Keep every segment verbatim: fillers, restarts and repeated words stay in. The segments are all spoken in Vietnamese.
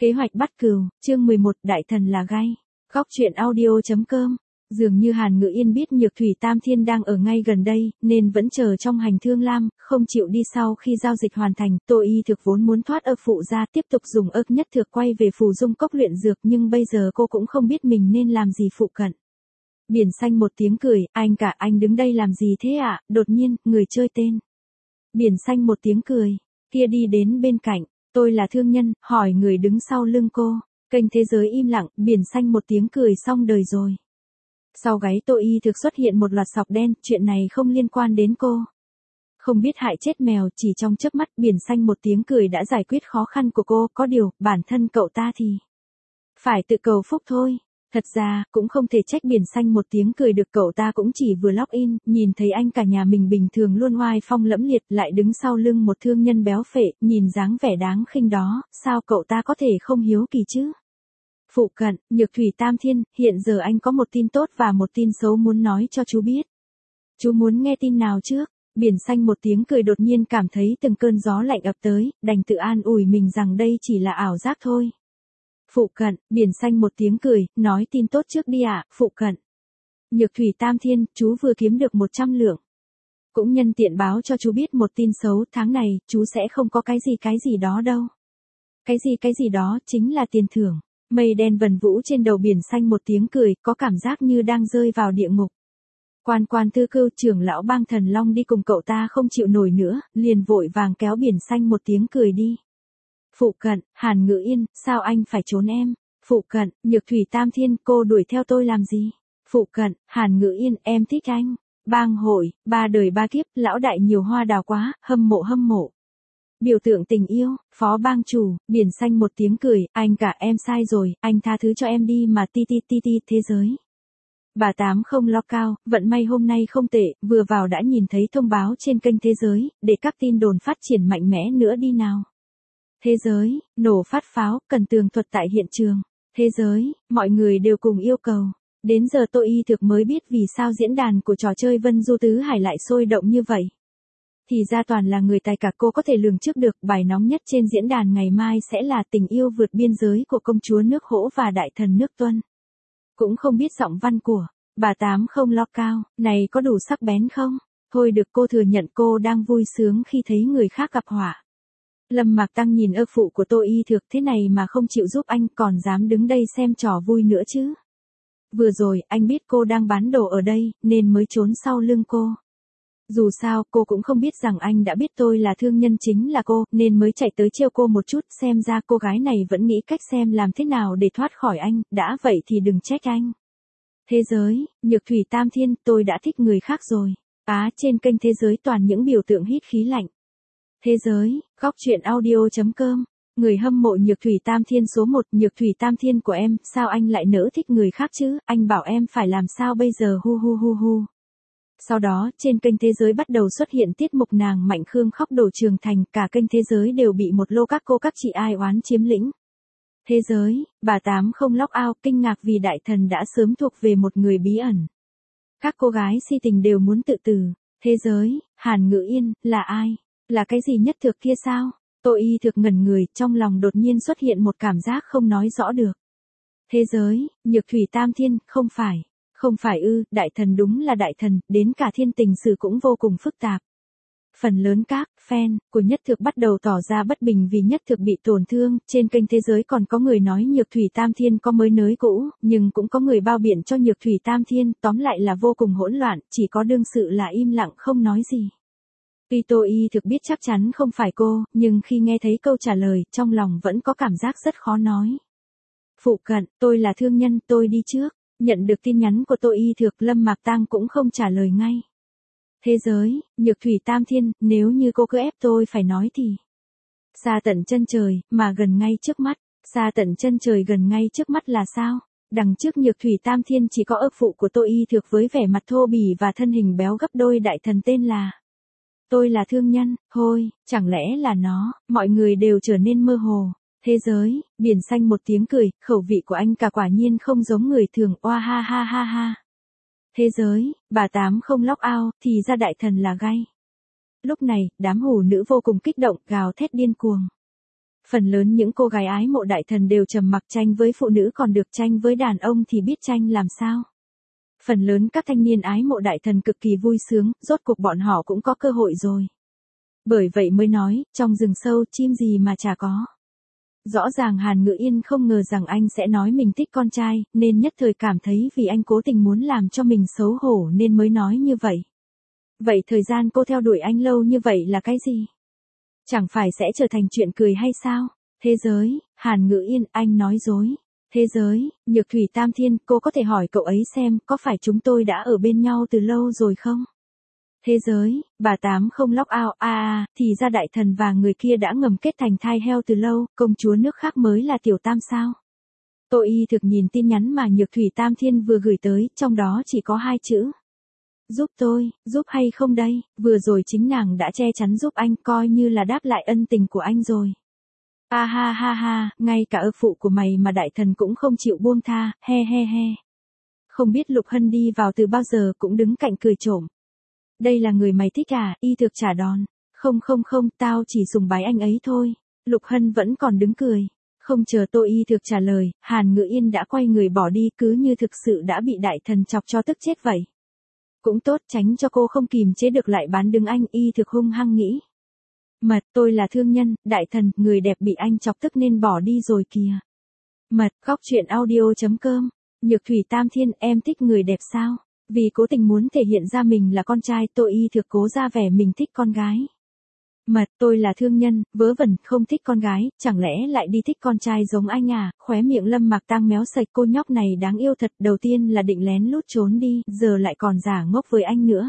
Kế hoạch bắt cừu, chương mười một, Đại thần là gai. Góc truyện audio chấm com. Dường như Hàn Ngự Yên biết Nhược Thủy Tam Thiên đang ở ngay gần đây, nên vẫn chờ trong hành thương lam, không chịu đi sau khi giao dịch hoàn thành. Tô Y Thực vốn muốn thoát ơ phụ ra tiếp tục dùng ơ nhất thực quay về phù dung cốc luyện dược, nhưng bây giờ cô cũng không biết mình nên làm gì phụ cận. Biển xanh một tiếng cười, anh cả anh đứng đây làm gì thế ạ? À? Đột nhiên, người chơi tên Biển xanh một tiếng cười, kia đi đến bên cạnh. Tôi là thương nhân, hỏi người đứng sau lưng cô. Kênh thế giới im lặng, biển xanh một tiếng cười xong đời rồi. Sau gáy Tô Y Thực xuất hiện một loạt sọc đen, chuyện này không liên quan đến cô. Không biết hại chết mèo, chỉ trong chớp mắt biển xanh một tiếng cười đã giải quyết khó khăn của cô, có điều, bản thân cậu ta thì phải tự cầu phúc thôi. Thật ra, cũng không thể trách biển xanh một tiếng cười được, cậu ta cũng chỉ vừa login, nhìn thấy anh cả nhà mình bình thường luôn oai phong lẫm liệt lại đứng sau lưng một thương nhân béo phệ, nhìn dáng vẻ đáng khinh đó, sao cậu ta có thể không hiếu kỳ chứ? Phụ cận, Nhược Thủy Tam Thiên, hiện giờ anh có một tin tốt và một tin xấu muốn nói cho chú biết. Chú muốn nghe tin nào trước? Biển xanh một tiếng cười đột nhiên cảm thấy từng cơn gió lạnh ập tới, đành tự an ủi mình rằng đây chỉ là ảo giác thôi. Phụ cận, biển xanh một tiếng cười, nói tin tốt trước đi ạ, à, phụ cận. Nhược Thủy Tam Thiên, chú vừa kiếm được một trăm lượng. Cũng nhân tiện báo cho chú biết một tin xấu, tháng này, chú sẽ không có cái gì cái gì đó đâu. Cái gì cái gì đó, chính là tiền thưởng. Mây đen vần vũ trên đầu biển xanh một tiếng cười, có cảm giác như đang rơi vào địa ngục. Quan quan tư cưu trưởng lão bang thần long đi cùng cậu ta không chịu nổi nữa, liền vội vàng kéo biển xanh một tiếng cười đi. Phụ cận, Hàn Ngự Yên, sao anh phải trốn em? Phụ cận, Nhược Thủy Tam Thiên, cô đuổi theo tôi làm gì? Phụ cận, Hàn Ngự Yên, em thích anh. Bang hội, ba đời ba kiếp, lão đại nhiều hoa đào quá, hâm mộ hâm mộ. Biểu tượng tình yêu, phó bang chủ, biển xanh một tiếng cười, anh cả em sai rồi, anh tha thứ cho em đi mà ti ti ti ti thế giới. Bà Tám không lo cao, vận may hôm nay không tệ, vừa vào đã nhìn thấy thông báo trên kênh thế giới, để các tin đồn phát triển mạnh mẽ nữa đi nào. Thế giới, nổ phát pháo, cần tường thuật tại hiện trường. Thế giới, mọi người đều cùng yêu cầu. Đến giờ Tô Y Thực mới biết vì sao diễn đàn của trò chơi Vân Du Tứ Hải lại sôi động như vậy. Thì ra toàn là người tài cả, cô có thể lường trước được bài nóng nhất trên diễn đàn ngày mai sẽ là tình yêu vượt biên giới của công chúa nước Hỗ và đại thần nước Tuân. Cũng không biết giọng văn của bà Tám không lo cao, này có đủ sắc bén không? Thôi được, cô thừa nhận cô đang vui sướng khi thấy người khác gặp họa. Lâm Mạc Tăng nhìn ơ phụ của Tô Y Thực thế này mà không chịu giúp anh, còn dám đứng đây xem trò vui nữa chứ. Vừa rồi, anh biết cô đang bán đồ ở đây, nên mới trốn sau lưng cô. Dù sao, cô cũng không biết rằng anh đã biết tôi là thương nhân chính là cô, nên mới chạy tới trêu cô một chút, xem ra cô gái này vẫn nghĩ cách xem làm thế nào để thoát khỏi anh, đã vậy thì đừng trách anh. Thế giới, Nhược Thủy Tam Thiên, tôi đã thích người khác rồi. Á, trên kênh thế giới toàn những biểu tượng hít khí lạnh. Thế giới, góc truyện audio chấm com. Người hâm mộ Nhược Thủy Tam Thiên số một, Nhược Thủy Tam Thiên của em, sao anh lại nỡ thích người khác chứ, anh bảo em phải làm sao bây giờ, hu hu hu hu. Sau đó, trên kênh thế giới bắt đầu xuất hiện tiết mục nàng Mạnh Khương khóc đổ trường thành, cả kênh thế giới đều bị một lô các cô các chị ai oán chiếm lĩnh. Thế giới, bà Tám không log out, kinh ngạc vì đại thần đã sớm thuộc về một người bí ẩn. Các cô gái si tình đều muốn tự tử. Thế giới, Hàn Ngự Yên, là ai? Là cái gì nhất thực kia sao? Tô Y Thực ngẩn người, trong lòng đột nhiên xuất hiện một cảm giác không nói rõ được. Thế giới, Nhược Thủy Tam Thiên, không phải. Không phải ư, đại thần đúng là đại thần, đến cả thiên tình sử cũng vô cùng phức tạp. Phần lớn các fan của Nhất Thực bắt đầu tỏ ra bất bình vì Nhất Thực bị tổn thương, trên kênh thế giới còn có người nói Nhược Thủy Tam Thiên có mới nới cũ, nhưng cũng có người bao biện cho Nhược Thủy Tam Thiên, tóm lại là vô cùng hỗn loạn, chỉ có đương sự là im lặng không nói gì. Tuy Tô Y Thực biết chắc chắn không phải cô, nhưng khi nghe thấy câu trả lời, trong lòng vẫn có cảm giác rất khó nói. Phụ cận, tôi là thương nhân, tôi đi trước. Nhận được tin nhắn của Tô Y Thực, Lâm Mạc Tăng cũng không trả lời ngay. Thế giới, Nhược Thủy Tam Thiên, nếu như cô cứ ép tôi phải nói thì. Xa tận chân trời, mà gần ngay trước mắt. Xa tận chân trời gần ngay trước mắt là sao? Đằng trước Nhược Thủy Tam Thiên chỉ có ơ phụ của Tô Y Thực với vẻ mặt thô bỉ và thân hình béo gấp đôi, đại thần tên là. Tôi là thương nhân, thôi, chẳng lẽ là nó, mọi người đều trở nên mơ hồ. Thế giới, biển xanh một tiếng cười, khẩu vị của anh cả quả nhiên không giống người thường, oa ha ha ha ha. Thế giới, bà Tám không log out, thì ra đại thần là gai. Lúc này, đám hủ nữ vô cùng kích động, gào thét điên cuồng. Phần lớn những cô gái ái mộ đại thần đều trầm mặc, tranh với phụ nữ còn được, tranh với đàn ông thì biết tranh làm sao. Phần lớn các thanh niên ái mộ đại thần cực kỳ vui sướng, rốt cuộc bọn họ cũng có cơ hội rồi. Bởi vậy mới nói, trong rừng sâu chim gì mà chả có. Rõ ràng Hàn Ngự Yên không ngờ rằng anh sẽ nói mình thích con trai, nên nhất thời cảm thấy vì anh cố tình muốn làm cho mình xấu hổ nên mới nói như vậy. Vậy thời gian cô theo đuổi anh lâu như vậy là cái gì? Chẳng phải sẽ trở thành chuyện cười hay sao? Thế giới, Hàn Ngự Yên, anh nói dối. Thế giới, Nhược Thủy Tam Thiên, cô có thể hỏi cậu ấy xem có phải chúng tôi đã ở bên nhau từ lâu rồi không? Thế giới, bà Tám không lóc ao, a à, thì ra đại thần và người kia đã ngầm kết thành thai heo từ lâu, công chúa nước khác mới là Tiểu Tam sao? Tôi y thực nhìn tin nhắn mà Nhược Thủy Tam Thiên vừa gửi tới, trong đó chỉ có hai chữ. Giúp tôi, giúp hay không đây, vừa rồi chính nàng đã che chắn giúp anh, coi như là đáp lại ân tình của anh rồi. A ha ha ha, ngay cả ơ phụ của mày mà đại thần cũng không chịu buông tha, he he he. Không biết Lục Hân đi vào từ bao giờ cũng đứng cạnh cười trộm. Đây là người mày thích à, y thực trả đòn. Không không không, tao chỉ sùng bái anh ấy thôi. Lục Hân vẫn còn đứng cười. Không chờ Tô Y thực trả lời, Hàn Ngự Yên đã quay người bỏ đi, cứ như thực sự đã bị đại thần chọc cho tức chết vậy. Cũng tốt, tránh cho cô không kìm chế được lại bán đứng anh, y thực hung hăng nghĩ. Mật, tôi là thương nhân, đại thần, người đẹp bị anh chọc tức nên bỏ đi rồi kìa. Mật, góc truyện audio chấm com. Nhược Thủy Tam Thiên, em thích người đẹp sao? Vì cố tình muốn thể hiện ra mình là con trai, Tô Y thực cố ra vẻ mình thích con gái. Mật, tôi là thương nhân, vớ vẩn, không thích con gái, chẳng lẽ lại đi thích con trai giống anh à? Khóe miệng Lâm Mạc Tang méo sạch, cô nhóc này đáng yêu thật, đầu tiên là định lén lút trốn đi, giờ lại còn giả ngốc với anh nữa.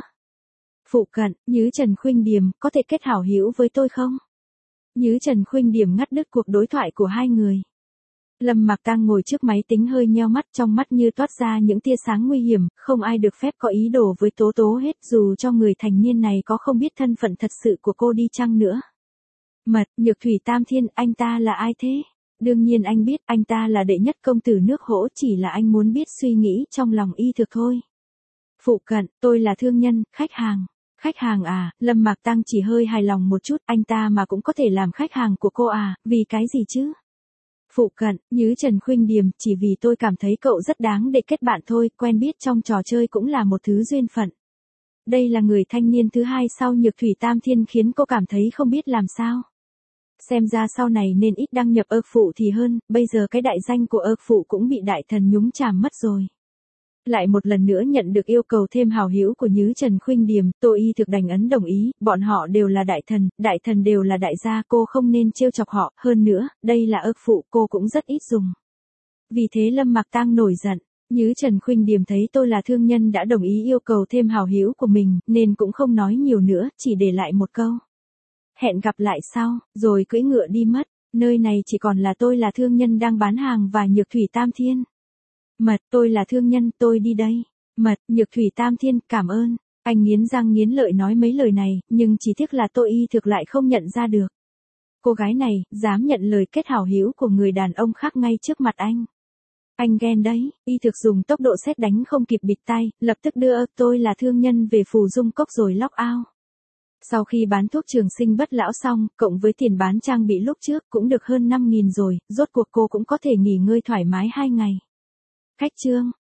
Phụ cận, Nhứ Trần Khuynh Điềm, có thể kết hảo hữu với tôi không? Nhứ Trần Khuynh Điềm ngắt đứt cuộc đối thoại của hai người. Lâm Mạc Tang ngồi trước máy tính hơi nheo mắt, trong mắt như toát ra những tia sáng nguy hiểm, không ai được phép có ý đồ với Tố Tố hết, dù cho người thành niên này có không biết thân phận thật sự của cô đi chăng nữa. Mật, Nhược Thủy Tam Thiên, anh ta là ai thế? Đương nhiên anh biết, anh ta là đệ nhất công tử nước Hỗ, chỉ là anh muốn biết suy nghĩ trong lòng y thực thôi. Phụ cận, tôi là thương nhân, khách hàng. Khách hàng à, Lâm Mạc Tang chỉ hơi hài lòng một chút, anh ta mà cũng có thể làm khách hàng của cô à, vì cái gì chứ? Phụ cận, Nhứ Trần Khuynh Điềm, chỉ vì tôi cảm thấy cậu rất đáng để kết bạn thôi, quen biết trong trò chơi cũng là một thứ duyên phận. Đây là người thanh niên thứ hai sau Nhược Thủy Tam Thiên khiến cô cảm thấy không biết làm sao. Xem ra sau này nên ít đăng nhập ơ phụ thì hơn, bây giờ cái đại danh của ơ phụ cũng bị đại thần nhúng chàm mất rồi. Lại một lần nữa nhận được yêu cầu thêm hảo hữu của Nhứ Trần Khuynh Điềm, Tô Y thực đành ấn đồng ý, bọn họ đều là đại thần, đại thần đều là đại gia, cô không nên trêu chọc họ, hơn nữa, đây là ơ phụ, cô cũng rất ít dùng. Vì thế Lâm Mạc Tang nổi giận, Nhứ Trần Khuynh Điềm thấy tôi là thương nhân đã đồng ý yêu cầu thêm hảo hữu của mình, nên cũng không nói nhiều nữa, chỉ để lại một câu. Hẹn gặp lại sau, rồi cưỡi ngựa đi mất, nơi này chỉ còn là tôi là thương nhân đang bán hàng và Nhược Thủy Tam Thiên. Mật, tôi là thương nhân, tôi đi đây. Mật, Nhược Thủy Tam Thiên, cảm ơn. Anh nghiến răng nghiến lợi nói mấy lời này, nhưng chỉ tiếc là Tô Y thực lại không nhận ra được. Cô gái này, dám nhận lời kết hảo hữu của người đàn ông khác ngay trước mặt anh. Anh ghen đấy, Y thực dùng tốc độ sét đánh không kịp bịt tai, lập tức đưa tôi là thương nhân về Phù Dung Cốc rồi log out. Sau khi bán thuốc trường sinh bất lão xong, cộng với tiền bán trang bị lúc trước cũng được hơn năm nghìn rồi, rốt cuộc cô cũng có thể nghỉ ngơi thoải mái hai ngày. Khách trương,